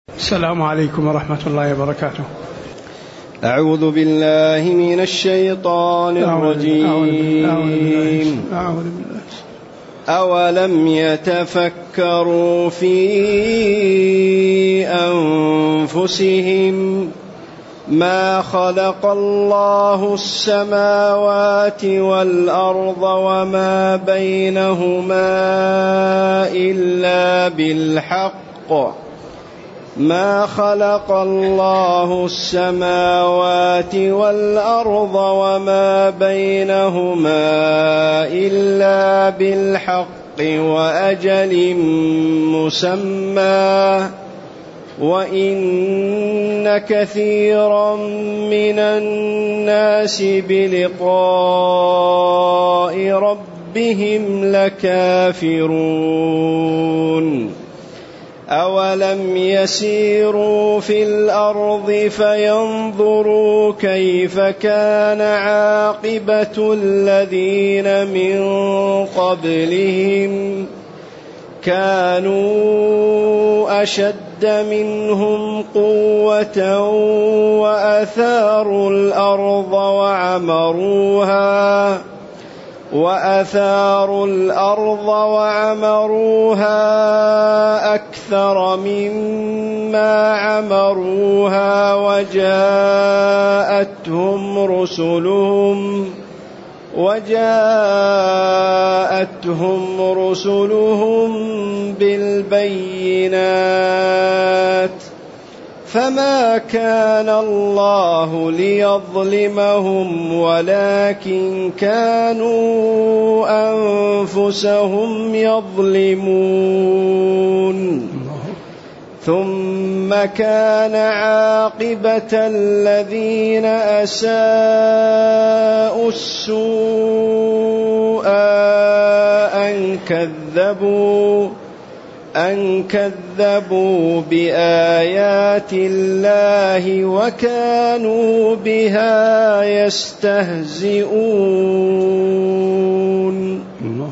السلام عليكم ورحمة الله وبركاته. أعوذ بالله من الشيطان الرجيم. أولم يتفكروا في أنفسهم ما خلق الله السماوات والأرض وما بينهما إلا بالحق ما خلق الله السماوات والأرض وما بينهما إلا بالحق وأجل مسمى وإن كثيرا من الناس بلقاء ربهم لكافرون. أولم يسيروا في الأرض فينظروا كيف كان عاقبة الذين من قبلهم كانوا أشد منهم قوة وأثاروا الأرض وعمروها أكثر مما عمروها وجاءتهم رسلهم بالبينات فما كان الله ليظلمهم ولكن كانوا أنفسهم يظلمون. ثم كان عاقبة الذين أساءوا السوء أن كذبوا بآيات الله وكانوا بها يستهزئون.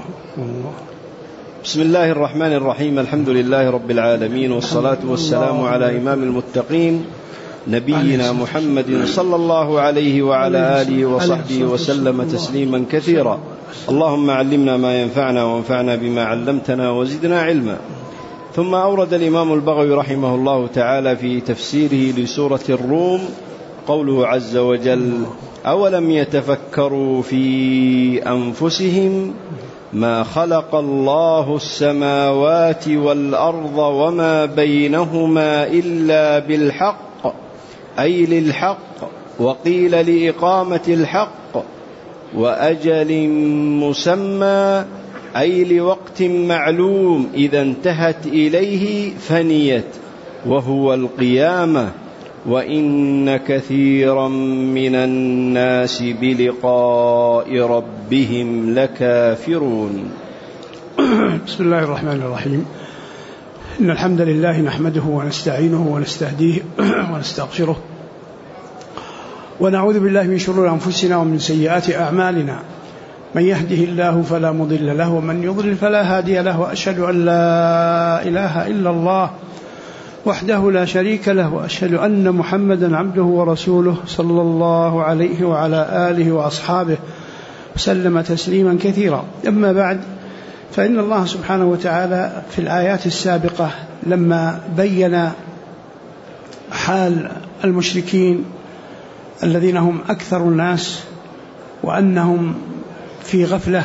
بسم الله الرحمن الرحيم. الحمد لله رب العالمين، والصلاة والسلام على إمام المتقين نبينا محمد صلى الله عليه وعلى آله وصحبه وسلم تسليما كثيرا. اللهم علمنا ما ينفعنا وانفعنا بما علمتنا وزدنا علما. ثم أورد الإمام البغوي رحمه الله تعالى في تفسيره لسورة الروم قوله عز وجل: أولم يتفكروا في أنفسهم ما خلق الله السماوات والأرض وما بينهما إلا بالحق، أي للحق، وقيل لإقامة الحق، وأجل مسمى، أي لوقت معلوم إذا انتهت إليه فنيت، وهو القيامة. وإن كثيرا من الناس بلقاء ربهم لكافرون. بسم الله الرحمن الرحيم. إن الحمد لله نحمده ونستعينه ونستهديه ونستغفره ونعوذ بالله من شرور أنفسنا ومن سيئات أعمالنا. من يهده الله فلا مضل له ومن يضلل فلا هادي له، وأشهد أن لا إله إلا الله وحده لا شريك له، وأشهد أن محمدا عبده ورسوله صلى الله عليه وعلى آله وأصحابه وسلم تسليما كثيرا. أما بعد، فإن الله سبحانه وتعالى في الآيات السابقة لما بين حال المشركين الذين هم أكثر الناس وأنهم في غفلة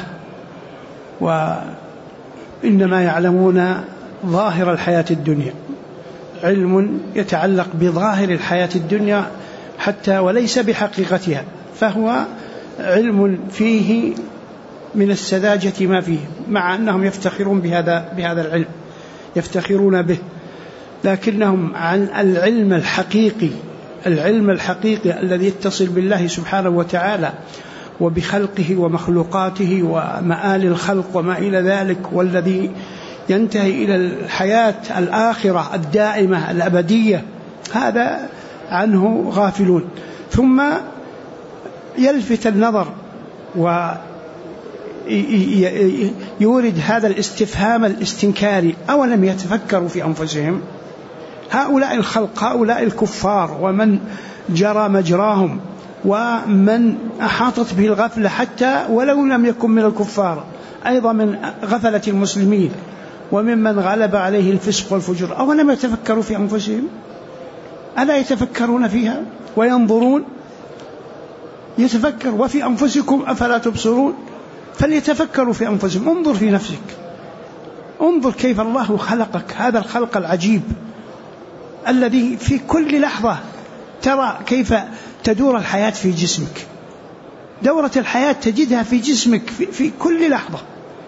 وإنما يعلمون ظاهر الحياة الدنيا، علم يتعلق بظاهر الحياة الدنيا حتى وليس بحقيقتها، فهو علم فيه من السذاجة ما فيه، مع أنهم يفتخرون بهذا العلم، يفتخرون به، لكنهم عن العلم الحقيقي الذي يتصل بالله سبحانه وتعالى وبخلقه ومخلوقاته ومآل الخلق وما إلى ذلك، والذي ينتهي إلى الحياة الآخرة الدائمة الأبدية، هذا عنه غافلون. ثم يلفت النظر ويورد هذا الاستفهام الاستنكاري: أولم يتفكروا في أنفسهم؟ هؤلاء الخلق، هؤلاء الكفار ومن جرى مجراهم ومن أحاطت به الغفلة حتى ولو لم يكن من الكفار، أيضا من غفلة المسلمين وممن غلب عليه الفسق والفجور، أولم يتفكروا في أنفسهم؟ ألا يتفكرون فيها وينظرون؟ يتفكر وفي أنفسكم أفلا تبصرون؟ فليتفكروا في أنفسهم. انظر في نفسك، انظر كيف الله خلقك، هذا الخلق العجيب الذي في كل لحظة ترى كيف تدور الحياة في جسمك، دورة الحياة تجدها في جسمك في كل لحظة.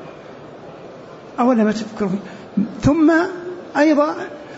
أولا ما تفكرون. ثم أيضا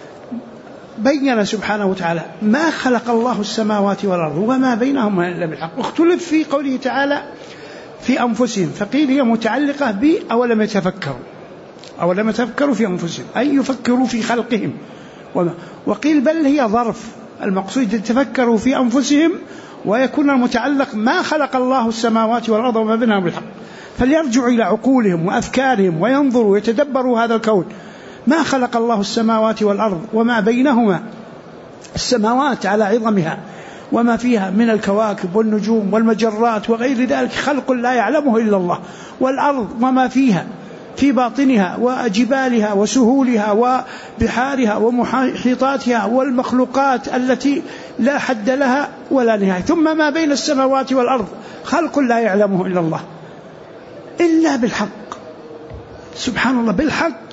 بين سبحانه وتعالى ما خلق الله السماوات والأرض وما بينهما إلا بالحق. اختلف في قوله تعالى في أنفسهم، فقيل هي متعلقة بأولم يتفكروا، أولم يتفكروا في أنفسهم أي يفكروا في خلقهم، وقيل بل هي ظرف، المقصود يتفكروا في أنفسهم ويكون المتعلق ما خلق الله السماوات والأرض وما بينهما بالحق. فليرجعوا إلى عقولهم وأفكارهم وينظروا ويتدبروا هذا الكون. ما خلق الله السماوات والأرض وما بينهما، السماوات على عظمها وما فيها من الكواكب والنجوم والمجرات وغير ذلك خلق لا يعلمه إلا الله، والأرض وما فيها في باطنها وجبالها وسهولها وبحارها ومحيطاتها والمخلوقات التي لا حد لها ولا نهاية. ثم ما بين السماوات والأرض خلق لا يعلمه إلا الله إلا بالحق، سبحان الله، بالحق.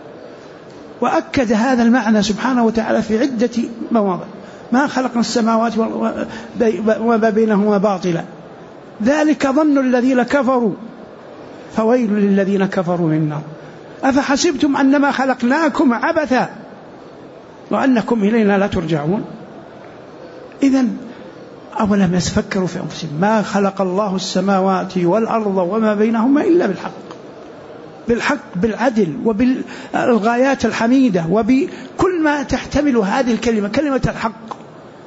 وأكد هذا المعنى سبحانه وتعالى في عدة مواضع: ما خلقنا السماوات وما بينهما باطلا ذلك ظن الذين كفروا فويل للذين كفروا من النار أفحسبتم أنما خلقناكم عبثا وأنكم إلينا لا ترجعون. إذن أولم يتفكروا في أنفسهم ما خلق الله السماوات والأرض وما بينهما إلا بالحق، بالحق، بالعدل، وبالغايات الحميدة، وبكل ما تحتمل هذه الكلمة، كلمة الحق.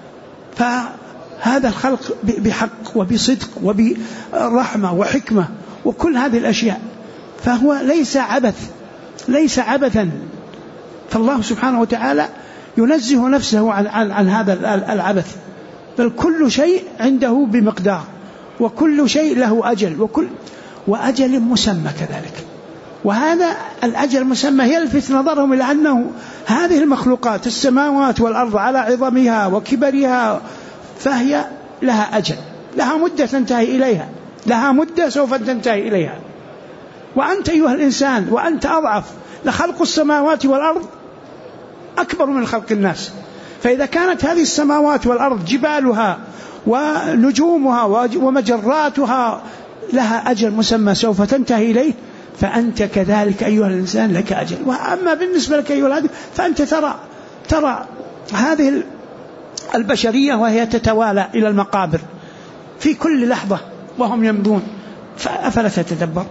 فهذا الخلق بحق وبصدق وبرحمة وحكمة وكل هذه الأشياء، فهو ليس عبث، ليس عبثا. فالله سبحانه وتعالى ينزه نفسه عن هذا العبث، بل كل شيء عنده بمقدار، وكل شيء له أجل، وأجل مسمى كذلك. وهذا الأجل المسمى يلفت نظرهم إلى أنه هذه المخلوقات السماوات والأرض على عظمها وكبرها فهي لها أجل، لها مدة تنتهي إليها، لها مدة سوف تنتهي إليها. وأنت أيها الإنسان وأنت أضعف، لخلق السماوات والأرض أكبر من خلق الناس. فإذا كانت هذه السماوات والأرض جبالها ونجومها ومجراتها لها أجل مسمى سوف تنتهي إليه، فأنت كذلك أيها الإنسان لك أجل. وأما بالنسبة لك أيها الآدم فأنت ترى هذه البشرية وهي تتوالى إلى المقابر في كل لحظة وهم يمضون، فأفلا تتدبر؟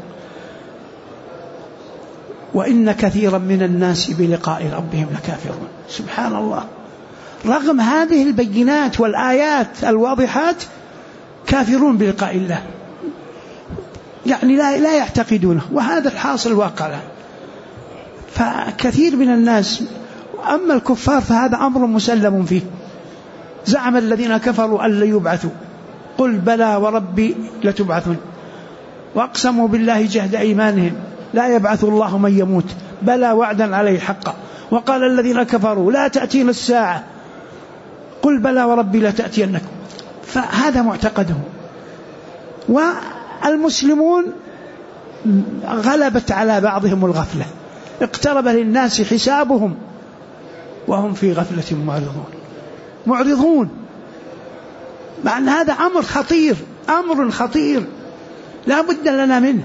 وإن كثيرا من الناس بلقاء ربهم لكافرون. سبحان الله، رغم هذه البينات والآيات الواضحات كافرون بلقاء الله، يعني لا يعتقدونه. وهذا الحاصل واقع. فكثير من الناس، أما الكفار فهذا أمر مسلم فيه. زعم الذين كفروا أن لن يبعثوا قل بلى وربي لتبعثون وأقسموا بالله جهد أيمانهم لا يبعث الله من يموت بلى وعدا عليه حقا وقال الذين كفروا لا تأتينا الساعة قل بلى وربي لا تأتينكم. فهذا معتقدهم. والمسلمون غلبت على بعضهم الغفلة، اقترب للناس حسابهم وهم في غفلة معرضون. مع أن هذا أمر خطير لا بد لنا منه.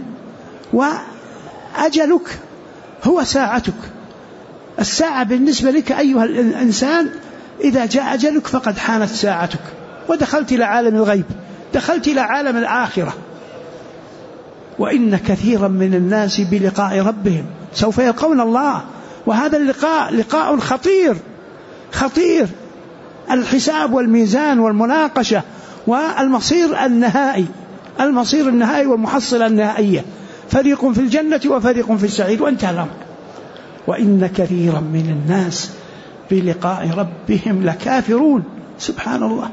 وأجلك هو ساعتك، الساعة بالنسبة لك أيها الإنسان إذا جاء أجلك فقد حانت ساعتك ودخلت إلى عالم الغيب، دخلت إلى عالم الآخرة. وإن كثيرا من الناس بلقاء ربهم سوف يلقون الله، وهذا اللقاء لقاء خطير، الحساب والميزان والمناقشة والمصير النهائي والمحصلة النهائية، فريق في الجنة وفريق في السعير، وانتهى الأمر. وإن كثيرا من الناس بلقاء ربهم لكافرون. سبحان الله،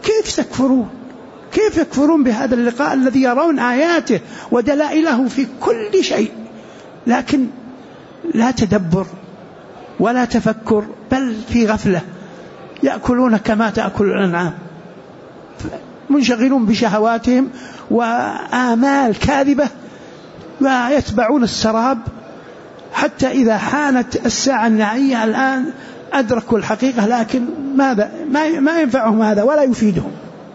كيف يكفرون بهذا اللقاء الذي يرون آياته ودلائله في كل شيء، لكن لا تدبر ولا تفكر، بل في غفلة، يأكلون كما تأكل الأنعام، منشغلون بشهواتهم وآمال كاذبة، ويتبعون السراب حتى إذا حانت الساعة النهائية الآن أدركوا الحقيقة، لكن ماذا؟ ما ينفعهم هذا ولا يفيدهم.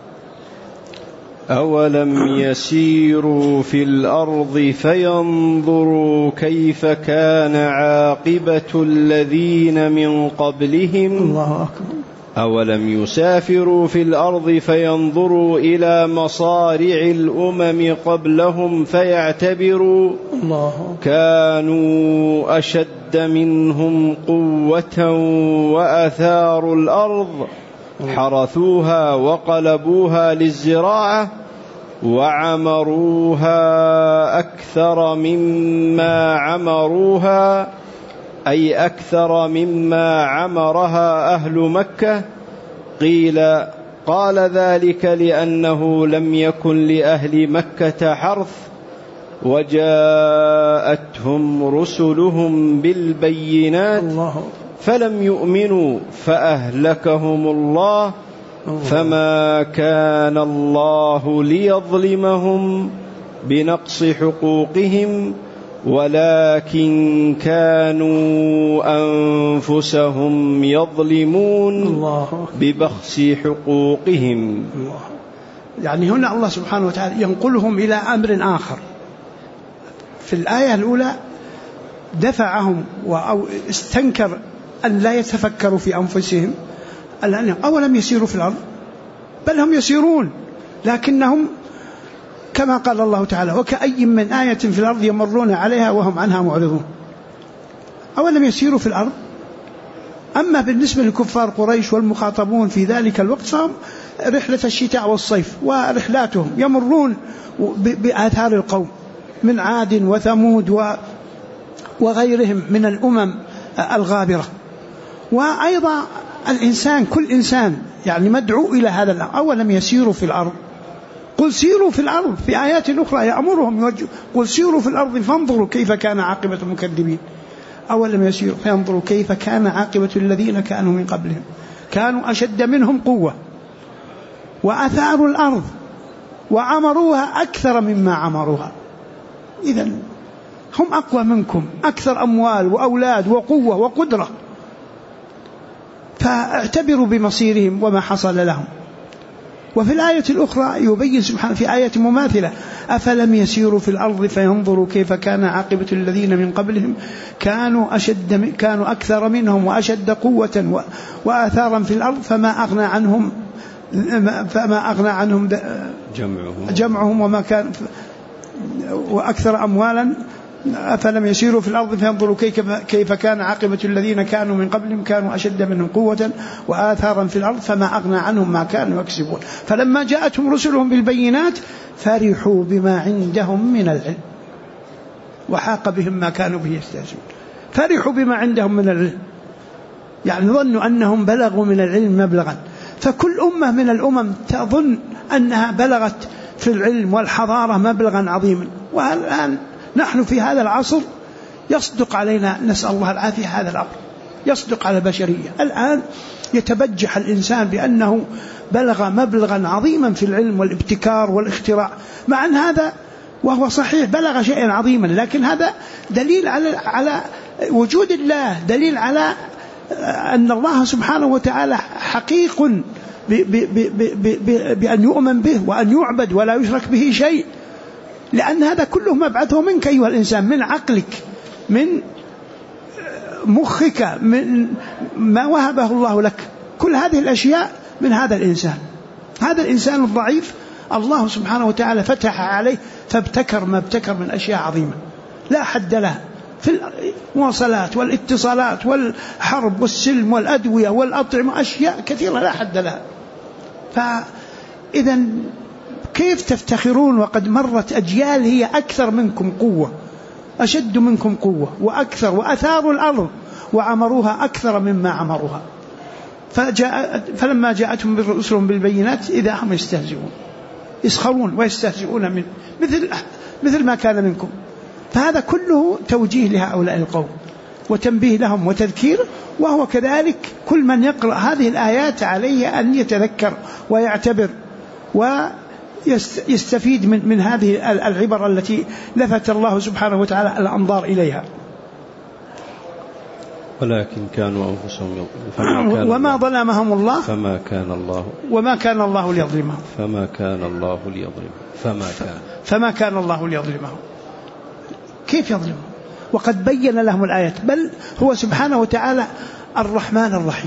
أولم يسيروا في الأرض فينظروا كيف كان عاقبة الذين من قبلهم. الله أكبر. أولم يسافروا في الأرض فينظروا إلى مصارع الأمم قبلهم فيعتبروا كانوا أشد منهم قوة وأثاروا الأرض حرثوها وقلبوها للزراعة وعمروها أكثر مما عمروها، أي أكثر مما عمرها أهل مكة. قال ذلك لأنه لم يكن لأهل مكة حرث وجاءتهم رسلهم بالبينات فلم يؤمنوا فأهلكهم الله، فما كان الله ليظلمهم بنقص حقوقهم ولكن كانوا أنفسهم يظلمون ببخس حقوقهم. يعني هنا الله سبحانه وتعالى ينقلهم إلى أمر آخر. في الآية الأولى دفعهم أو استنكر أن لا يتفكروا في أنفسهم، أولم يسيروا في الأرض، بل هم يسيرون، لكنهم كما قال الله تعالى وكأي من آية في الأرض يمرون عليها وهم عنها معرضون. أولم يسيروا في الأرض. أما بالنسبة لكفار قريش والمخاطبون في ذلك الوقت فهم رحلة الشتاء والصيف ورحلاتهم يمرون بآثار القوم من عاد وثمود وغيرهم من الأمم الغابرة. وأيضا الإنسان كل إنسان يعني مدعو إلى هذا الأمر. أولم يسيروا في الأرض، قل سيروا في الأرض، في آيات أخرى يأمرهم قل سيروا في الأرض فانظروا كيف كان عاقبة المكذبين. أولم يسيروا فينظروا كيف كان عاقبة الذين كانوا من قبلهم كانوا أشد منهم قوة وأثاروا الأرض وعمروها أكثر مما عمروها. إذن هم أقوى منكم، أكثر أموال وأولاد وقوة وقدرة، فاعتبروا بمصيرهم وما حصل لهم. وفي الآية الأخرى يبين سبحانه في آية مماثلة أفلم يسيروا في الأرض فينظروا كيف كان عاقبة الذين من قبلهم كانوا أكثر منهم وأشد قوة وآثارا في الأرض فما أغنى عنهم جمعهم وما كان وأكثر أموالا. أفلم يسيروا في الأرض فينظروا كيف كان عاقبة الذين كانوا من قبلهم كانوا أشد منهم قوة وآثارا في الأرض فما أغنى عنهم ما كانوا يكسبون. فلما جاءتهم رسلهم بالبينات فرحوا بما عندهم من العلم وحاق بهم ما كانوا به يستهزئون. فرحوا بما عندهم من العلم، يعني ظنوا أنهم بلغوا من العلم مبلغا. فكل أمة من الأمم تظن أنها بلغت في العلم والحضارة مبلغا عظيما، والآن نحن في هذا العصر يصدق علينا نسأل الله العافية هذا الأمر، يصدق على البشرية. الآن يتبجح الإنسان بأنه بلغ مبلغا عظيما في العلم والابتكار والاختراع، مع أن هذا وهو صحيح بلغ شيئا عظيما، لكن هذا دليل على وجود الله، دليل على أن الله سبحانه وتعالى حقيق بأن يؤمن به وأن يعبد ولا يشرك به شيء. لأن هذا كله مبعثه منك أيها الإنسان، من عقلك، من مخك، من ما وهبه الله لك. كل هذه الأشياء من هذا الإنسان. هذا الإنسان الضعيف الله سبحانه وتعالى فتح عليه فابتكر ما ابتكر من أشياء عظيمة لا حد لها في المواصلات والاتصالات والحرب والسلم والأدوية والأطعمة، أشياء كثيرة لا حد لها. فإذا كيف تفتخرون وقد مرت أجيال هي أكثر منكم قوة، أشد منكم قوة وأكثر، وأثاروا الأرض وعمروها أكثر مما عمروها. فلما جاءتهم رسلهم بالبينات إذا هم يستهزئون، يسخرون ويستهزئون من مثل ما كان منكم. فهذا كله توجيه لهؤلاء القوم وتنبيه لهم وتذكير. وهو كذلك كل من يقرأ هذه الآيات عليه أن يتذكر ويعتبر ويستفيد من هذه العبر التي لفت الله سبحانه وتعالى الأنظار إليها. ولكن كانوا أنفسهم وما ظلمهم الله فما كان الله ليظلمهم فما كان الله ليظلمهم. كيف يظلمهم وقد بين لهم الآيات؟ بل هو سبحانه وتعالى الرحمن الرحيم،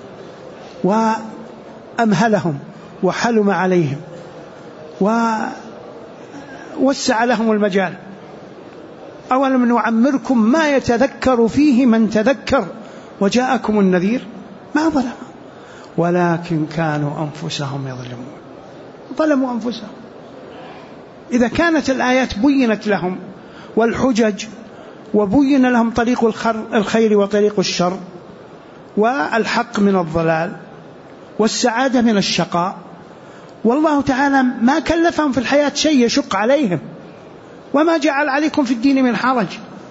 وأمهلهم وحلم عليهم ووسع لهم المجال. أولم نعمركم ما يتذكر فيه من تذكر وجاءكم النذير؟ ما ظلموا ولكن كانوا أنفسهم يظلمون. ظلموا أنفسهم. إذا كانت الآيات بينت لهم والحجج، وبين لهم طريق الخير وطريق الشر، والحق من الضلال، والسعادة من الشقاء، والله تعالى ما كلفهم في الحياة شيء يشق عليهم، وما جعل عليكم في الدين من حرج،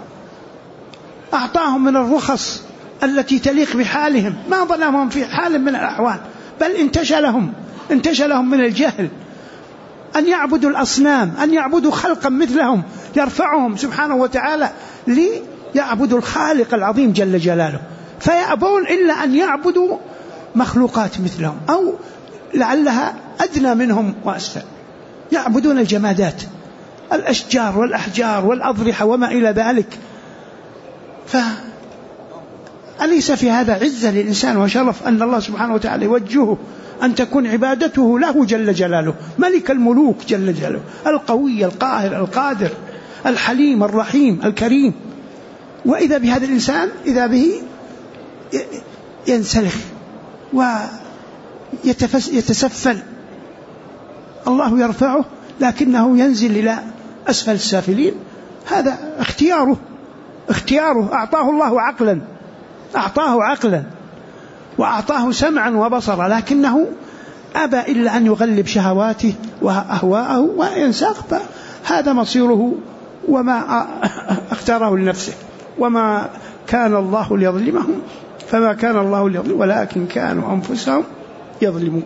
أعطاهم من الرخص التي تليق بحالهم، ما ظلمهم في حال من الأحوال، بل انتشى لهم من الجهل أن يعبدوا الأصنام، أن يعبدوا خلقا مثلهم يرفعهم سبحانه وتعالى ليعبدوا الخالق العظيم جل جلاله، فيأبون إلا أن يعبدوا مخلوقات مثلهم أو لعلها أدنى منهم وأسفل. يعبدون الجمادات، الأشجار والأحجار والأضرحة وما إلى ذلك. فأليس في هذا عزة للإنسان وشرف أن الله سبحانه وتعالى يوجهه أن تكون عبادته له جل جلاله، ملك الملوك جل جلاله، القوي القاهر القادر الحليم الرحيم الكريم. وإذا بهذا الإنسان إذا به ينسلخ ويتسفل، الله يرفعه لكنه ينزل إلى أسفل السافلين. هذا اختياره. أعطاه الله عقلا وأعطاه سمعا وبصرا، لكنه أبى إلا أن يغلب شهواته وأهواءه وينساق. فهذا مصيره وما اختاره لنفسه. وما كان الله ليظلمهم فما كان الله ليظلمهم ولكن كانوا أنفسهم يظلمون.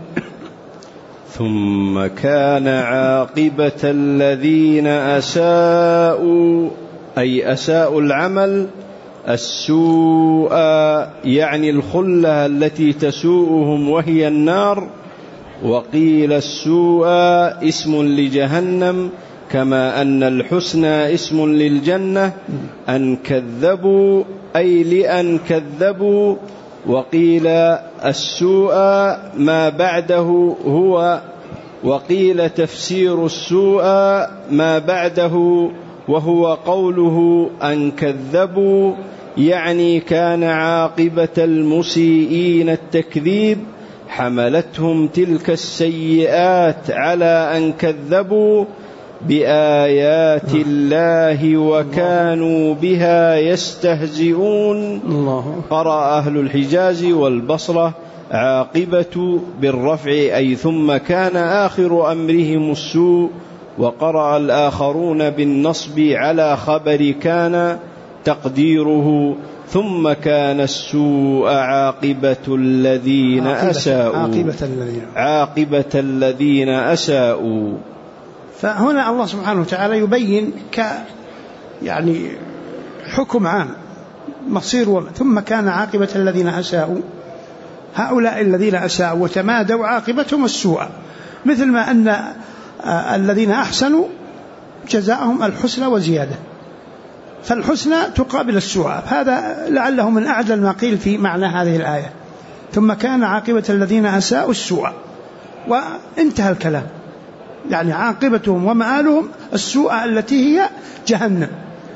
ثم كان عاقبة الذين أساءوا، أي أساءوا العمل، السوء يعني الخلة التي تسوءهم وهي النار. وقيل السوء اسم لجهنم كما أن الحسنى اسم للجنة. أن كذبوا أي لأن كذبوا. وقيل السوء ما بعده هو، وقيل تفسير السوء ما بعده وهو قوله أن كذبوا، يعني كان عاقبة المسيئين التكذيب، حملتهم تلك السيئات على أن كذبوا بآيات الله وكانوا بها يستهزئون. قرأ أهل الحجاز والبصرة عاقبة بالرفع أي ثم كان آخر أمرهم السوء، وقرأ الآخرون بالنصب على خبر كان تقديره ثم كان السوء عاقبة الذين أساءوا. فهنا الله سبحانه وتعالى يبين يعني حكم عام مصير. ثم كان عاقبة الذين أساءوا، هؤلاء الذين أساءوا وتمادوا عاقبتهم السوء، مثل ما أن الذين أحسنوا جزاءهم الحسنى وزيادة، فالحسنى تقابل السوء. هذا لعله من أعدل ما قيل في معنى هذه الآية. ثم كان عاقبة الذين أساءوا السوء، وانتهى الكلام. يعني عاقبتهم ومآلهم السوء التي هي جهنم.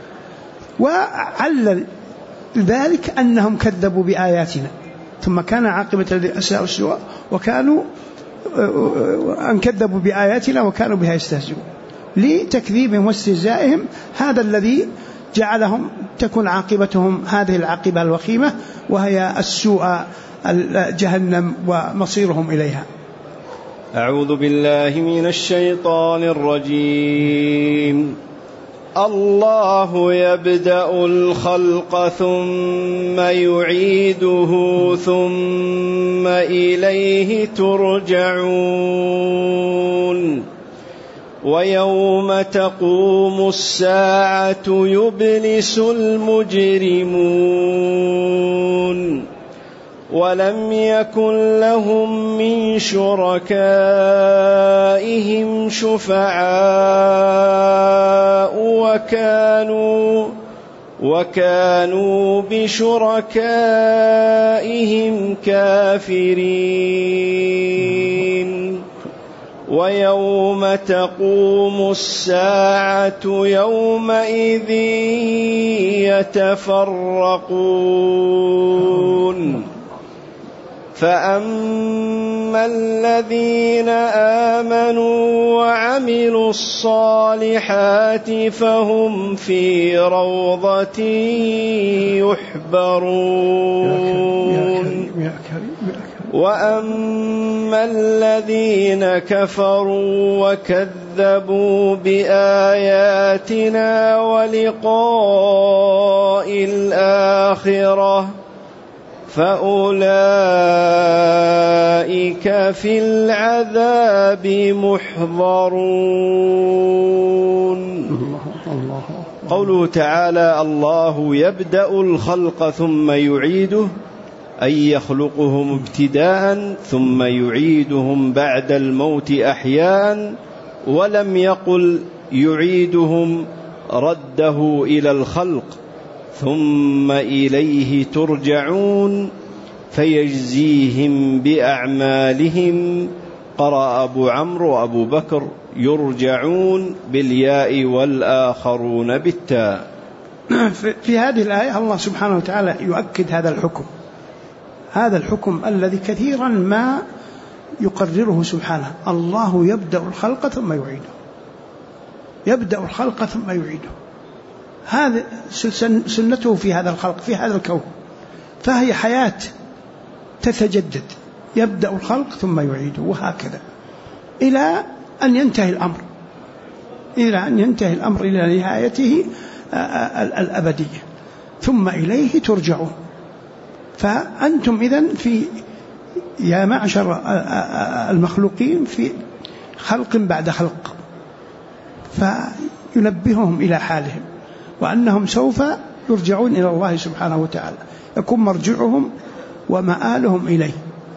وعلل ذلك أنهم كذبوا بآياتنا. ثم كان عاقبة الذين أساءوا السوء وكانوا أن كذبوا بآياتنا وكانوا بها يستهزئون، لتكذيبهم واستهزائهم. هذا الذي جعلهم تكون عاقبتهم هذه العاقبة الوخيمة، وهي السوء جهنم ومصيرهم إليها. أعوذ بالله من الشيطان الرجيم. الله يبدأ الخلق ثم يعيده ثم إليه ترجعون ويوم تقوم الساعة يبلس المجرمون ولم يكن لهم من شركائهم شفعاء وكانوا بشركائهم كافرين ويوم تقوم الساعة يومئذ يتفرقون فأما الذين آمنوا وعملوا الصالحات فهم في روضة يحبرون وأما الذين كفروا وكذبوا بآياتنا ولقاء الآخرة فأولئك في العذاب محضرون. قوله تعالى الله يبدأ الخلق ثم يعيده، أي يخلقهم ابتداء ثم يعيدهم بعد الموت أحياء، ولم يقل يعيدهم رده إلى الخلق ثم إليه ترجعون فيجزيهم بأعمالهم. قرأ أبو عمرو وأبو بكر يرجعون بالياء والآخرون بالتاء. في هذه الآية الله سبحانه وتعالى يؤكد هذا الحكم الذي كثيرا ما يقرره سبحانه. الله يبدأ الخلق ثم يعيده، هذا سنته في هذا الخلق، في هذا الكون، فهي حياة تتجدد، يبدأ الخلق ثم يعيده، وهكذا إلى أن ينتهي الأمر إلى نهايته الأبدية، ثم إليه ترجعون. فأنتم إذن يا معشر المخلوقين في خلق بعد خلق، فينبههم إلى حالهم وأنهم سوف يرجعون إلى الله سبحانه وتعالى، يكون مرجعهم ومآلهم إليه.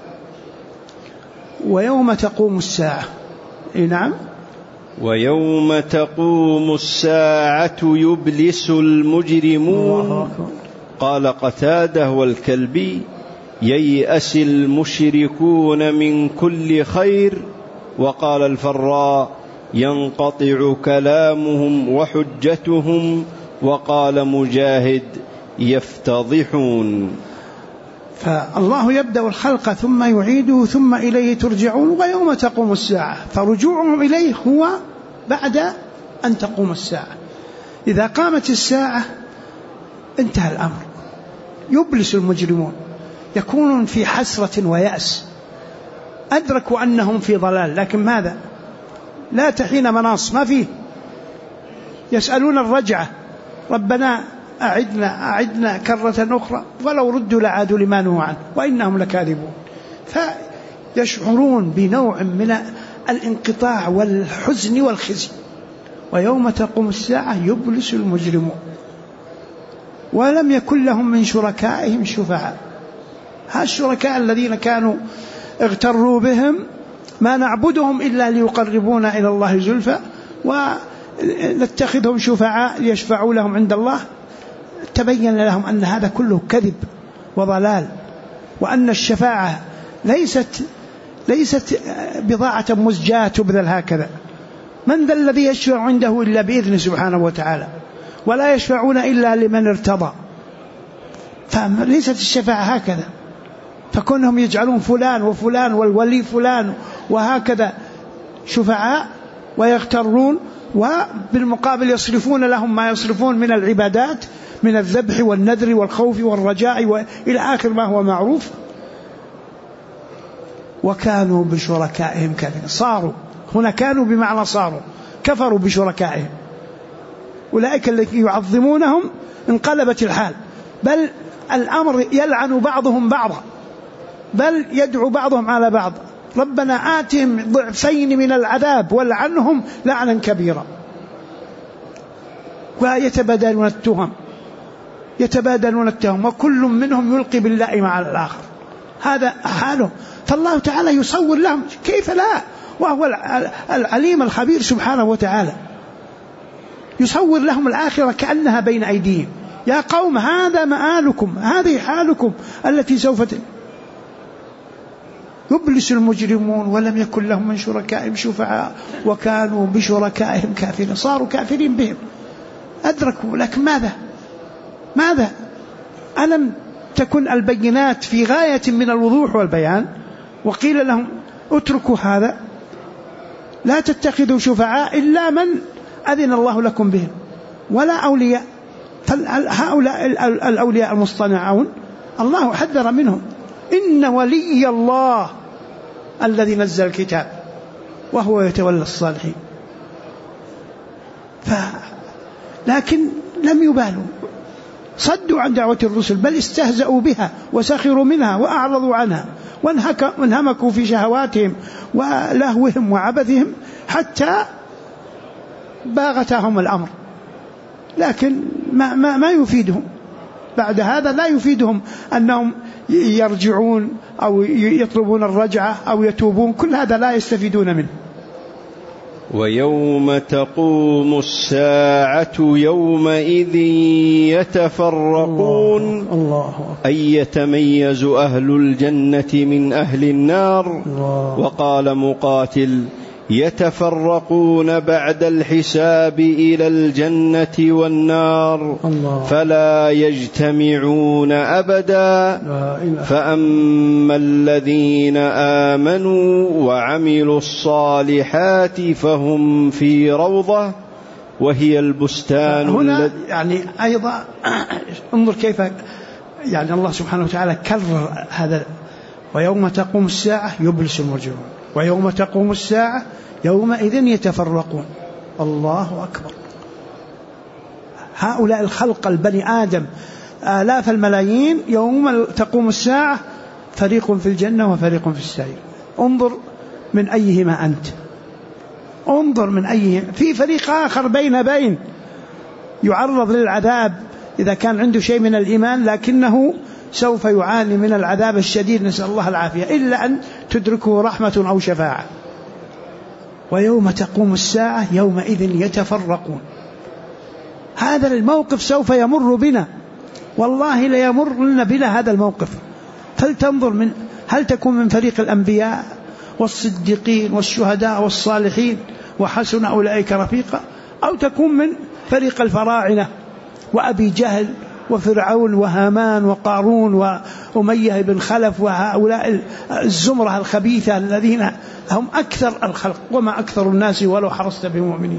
ويوم تقوم الساعة، نعم، ويوم تقوم الساعة يبلس المجرمون. قال قتادة والكلبي ييأس المشركون من كل خير. وقال الفراء ينقطع كلامهم وحجتهم. وقال مجاهد يفتضحون. فالله يبدأ الخلق ثم يعيده ثم إليه ترجعون ويوم تقوم الساعة، فرجوعهم إليه هو بعد أن تقوم الساعة. إذا قامت الساعة انتهى الأمر، يبلس المجرمون، يكونون في حسرة ويأس، أدركوا أنهم في ضلال، لكن ماذا؟ لا تحين مناص، ما فيه، يسألون الرجعة، ربنا أعدنا كرة أخرى ولو ردوا لعادوا لما نهوا عنه وإنهم لكاذبون. فيشعرون بنوع من الانقطاع والحزن والخزي. ويوم تقوم الساعة يبلس المجرمون ولم يكن لهم من شركائهم شفعاء. هالشركاء الذين كانوا اغتروا بهم، ما نعبدهم إلا ليقربونا إلى الله زلفى ونتخذهم شفعاء ليشفعوا لهم عند الله، تبين لهم أن هذا كله كذب وضلال، وأن الشفاعة ليست بضاعة مزجاة تبذل هكذا. من ذا الذي يشفع عنده إلا بإذنه سبحانه وتعالى، ولا يشفعون إلا لمن ارتضى. فليست الشفاعة هكذا، فكونهم يجعلون فلان وفلان والولي فلان وهكذا شفعاء ويغترون وبالمقابل يصرفون لهم ما يصرفون من العبادات من الذبح والنذر والخوف والرجاء وإلى آخر ما هو معروف. وكانوا بشركائهم كافرين. صاروا هنا كانوا بمعنى صاروا كفروا بشركائهم. أولئك الذين يعظمونهم انقلبت الحال، بل الأمر يلعن بعضهم بعضا، بل يدعو بعضهم على بعض ربنا آتهم ضعفين من العذاب والعنهم لعنا كبيرا. ويتبادلون التهم وكل منهم يلقي بالله مع الآخر. هذا حاله. فالله تعالى يصور لهم كيف لا، وهو العليم الخبير سبحانه وتعالى، يصور لهم الآخرة كأنها بين أيديهم. يا قوم هذا مآلكم، هذه حالكم التي سوف يبلس المجرمون ولم يكن لهم من شركائهم شفعاء وكانوا بشركائهم كافرين. صاروا كافرين بهم، أدركوا. لكن ماذا ألم تكن البينات في غاية من الوضوح والبيان، وقيل لهم اتركوا هذا، لا تتخذوا شفعاء إلا من أذن الله لكم بهم ولا أولياء. هؤلاء الأولياء المصطنعون الله حذر منهم. إن ولي الله الذي نزل الكتاب وهو يتولى الصالحين. لكن لم يبالوا، صدوا عن دعوة الرسل، بل استهزأوا بها وسخروا منها وأعرضوا عنها وانهمكوا في شهواتهم ولهوهم وعبثهم حتى باغتهم الأمر. لكن ما يفيدهم بعد هذا، لا يفيدهم أنهم يرجعون أو يطلبون الرجعة أو يتوبون، كل هذا لا يستفيدون منه. ويوم تقوم الساعة يومئذ يتفرقون. الله أي يتميز أهل الجنة من أهل النار. وقال مقاتل يتفرقون بعد الحساب إلى الجنة والنار فلا يجتمعون أبدا. فأما الذين آمنوا وعملوا الصالحات فهم في روضة وهي البستان. هنا يعني أيضا انظر كيف يعني الله سبحانه وتعالى كرر هذا. ويوم تقوم الساعة يبلس المجرمون ويوم تقوم الساعة يومئذ يتفرقون. الله أكبر. هؤلاء الخلق البني آدم آلاف الملايين يوم تقوم الساعة فريق في الجنة وفريق في السعير. انظر من أيهما أنت، انظر من أيهما. في فريق آخر بين يعرض للعذاب إذا كان عنده شيء من الإيمان، لكنه سوف يعاني من العذاب الشديد، نسأل الله العافية، إلا أن تدركه رحمة أو شفاعة. ويوم تقوم الساعة يومئذ يتفرقون. هذا الموقف سوف يمر بنا، والله ليمر بنا هذا الموقف. فلتنظر هل تكون من فريق الأنبياء والصديقين والشهداء والصالحين وحسن أولئك رفيقا، أو تكون من فريق الفراعنة وأبي جهل وفرعون وهامان وقارون وأمية بن خلف وهؤلاء الزمرة الخبيثة الذين هم أكثر الخلق وما أكثر الناس ولو حرصت بمؤمنين.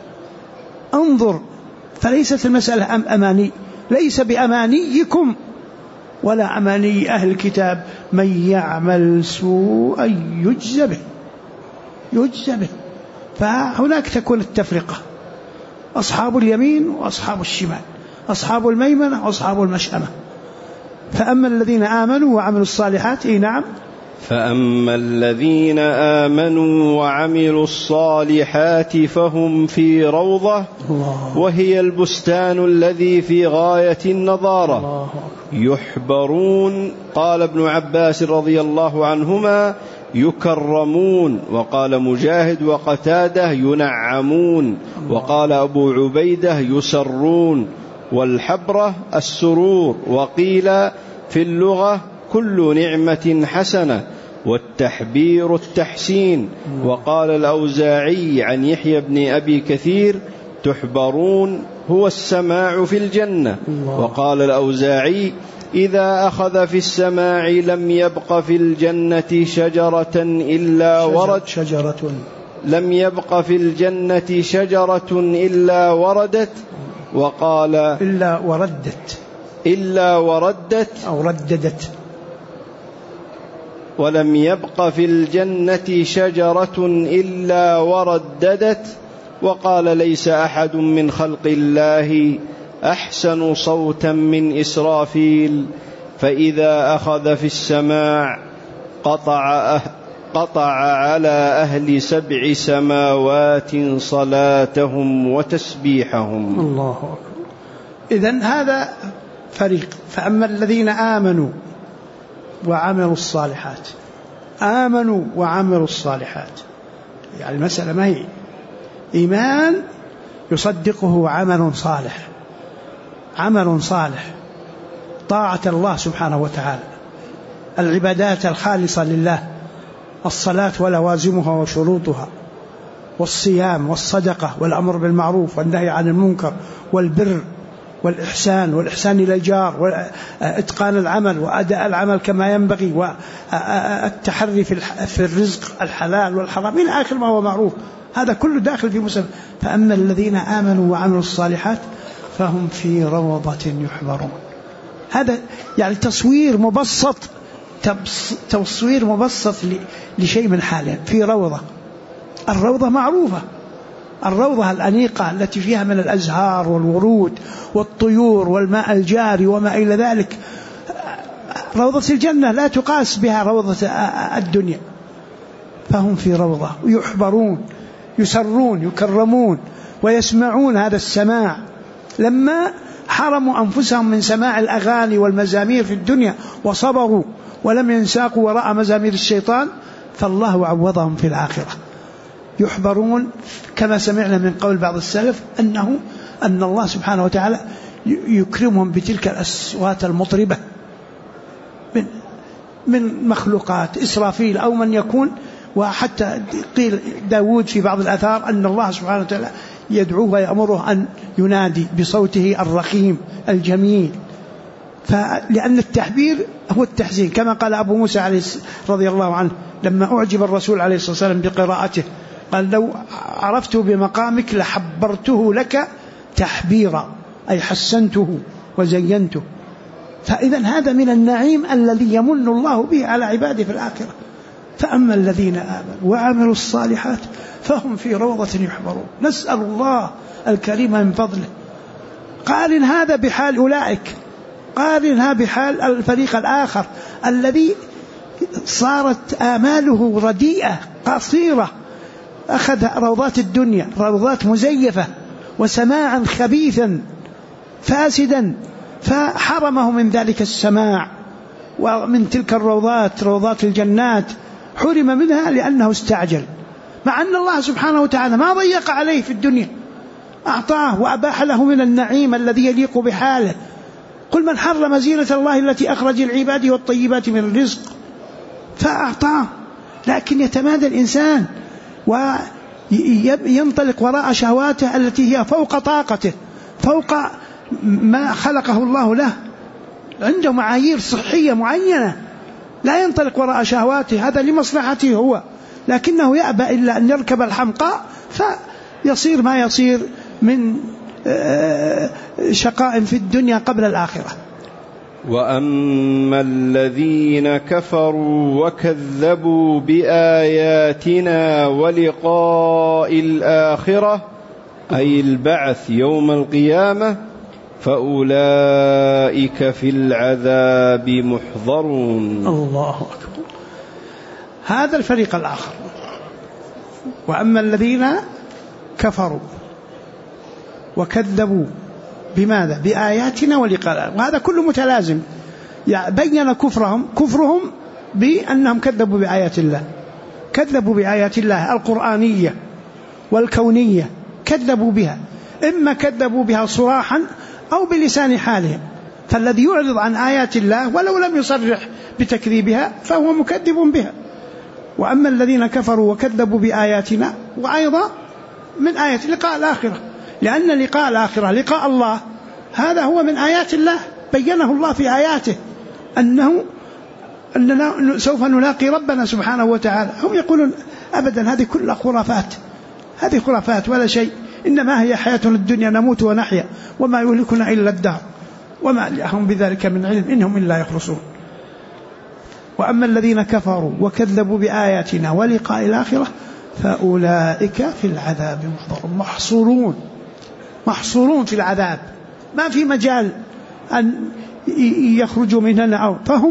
انظر، فليست المسألة أماني، ليس بأمانيكم ولا أماني أهل الكتاب، من يعمل سوءا يجزى به. فهناك تكون التفرقة، أصحاب اليمين وأصحاب الشمال، أصحاب الميمنة وأصحاب المشأمة. فأما الذين آمنوا وعملوا الصالحات نعم. فأما الذين آمنوا وعملوا الصالحات فهم في روضة وهي البستان الذي في غاية النضارة يحبرون. قال ابن عباس رضي الله عنهما يكرمون، وقال مجاهد وقتاده ينعمون، وقال أبو عبيدة يسرون. والحبرة السرور، وقيل في اللغة كل نعمة حسنة، والتحبير التحسين. وقال الأوزاعي عن يحيى بن أبي كثير تحبرون هو السماع في الجنة. وقال الأوزاعي إذا أخذ في السماع لم يبق في الجنة شجرة إلا ورد لم يبق في الجنة شجرة إلا وردت، وقال إلا وردت أو رددت. ولم يبق في الجنة شجرة إلا ورددت، وقال ليس أحد من خلق الله أحسن صوتا من إسرافيل، فإذا أخذ في السماع قطع على أهل 7 سماوات صلاتهم وتسبيحهم. الله أكبر. إذن هذا فريق. فأما الذين آمنوا وعملوا الصالحات، آمنوا وعملوا الصالحات، يعني المسألة ما هي إيمان يصدقه عمل صالح، طاعة الله سبحانه وتعالى، العبادات الخالصة لله، الصلاة ولوازمها وشروطها، والصيام والصدقة والأمر بالمعروف والنهي عن المنكر، والبر والإحسان إلى الجار، وإتقان العمل وأداء العمل كما ينبغي، والتحري في الرزق الحلال والحرام إلى آخر ما هو معروف. هذا كله داخل في مسلم. فأما الذين آمنوا وعملوا الصالحات فهم في روضة يحبرون. هذا يعني تصوير مبسط لشيء من حاله. في روضة، الروضة معروفة، الروضة الأنيقة التي فيها من الأزهار والورود والطيور والماء الجاري وما إلى ذلك. روضة الجنة لا تقاس بها روضة الدنيا. فهم في روضة يحبرون، يسرون، يكرمون، ويسمعون هذا السماع. لما حرموا أنفسهم من سماع الأغاني والمزامير في الدنيا وصبروا ولم ينساقوا وراء مزامير الشيطان، فالله عوضهم في الآخرة. يحبرون كما سمعنا من قول بعض السلف أن الله سبحانه وتعالى يكرمهم بتلك الأصوات المطربة من مخلوقات إسرافيل أو من يكون. وحتى قيل داود في بعض الآثار أن الله سبحانه وتعالى يدعوه ويأمره أن ينادي بصوته الرخيم الجميل. لأن التحبير هو التحزين، كما قال أبو موسى رضي الله عنه لما أعجب الرسول عليه الصلاة والسلام بقراءته، قال لو عرفت بمقامك لحبرته لك تحبيرا، أي حسنته وزينته. فإذا هذا من النعيم الذي يمن الله به على عباده في الآخرة. فأما الذين آمنوا وعملوا الصالحات فهم في روضة يحبرون. نسأل الله الكريم من فضله. قارن هذا بحال أولئك، قارنها بحال الفريق الآخر الذي صارت آماله رديئة قصيرة، أخذ روضات الدنيا، روضات مزيفة وسماعا خبيثا فاسدا، فحرمه من ذلك السماع ومن تلك الروضات، روضات الجنات، حرم منها لأنه استعجل، مع أن الله سبحانه وتعالى ما ضيق عليه في الدنيا، أعطاه وأباح له من النعيم الذي يليق بحاله. قل من حرم زينة الله التي أخرج العباد والطيبات من الرزق، فأعطاه. لكن يتمادى الإنسان وينطلق وراء شهواته التي هي فوق طاقته، فوق ما خلقه الله له. عنده معايير صحية معينة، لا ينطلق وراء شهواته، هذا لمصلحته هو، لكنه يأبى إلا أن يركب الحمقاء فيصير ما يصير من شقاء في الدنيا قبل الآخرة. وأما الذين كفروا وكذبوا بآياتنا ولقاء الآخرة، أي البعث يوم القيامة، فأولئك في العذاب محضرون. الله أكبر. هذا الفريق الآخر. وأما الذين كفروا وكذبوا بماذا؟ بآياتنا ولقاء، وهذا كله متلازم. يعني بين كفرهم بأنهم كذبوا بآيات الله، كذبوا بآيات الله القرآنية والكونية، كذبوا بها، إما كذبوا بها صراحا أو بلسان حالهم. فالذي يعرض عن آيات الله ولو لم يصرح بتكذيبها فهو مكذب بها. وأما الذين كفروا وكذبوا بآياتنا، وأيضا من آيات لقاء الآخرة، لأن لقاء الآخرة لقاء الله هذا هو من آيات الله، بينه الله في آياته أننا سوف نلاقي ربنا سبحانه وتعالى. هم يقولون أبدا، هذه كلها خرافات، هذه خرافات ولا شيء. إنما هي حياتنا الدنيا نموت ونحيا وما يهلكنا إلا الدهر وما لهم بذلك من علم إنهم إلا يخرصون. وأما الذين كفروا وكذبوا بآياتنا ولقاء الآخرة فأولئك في العذاب محصورون في العذاب، ما في مجال أن يخرجوا منها أو فهم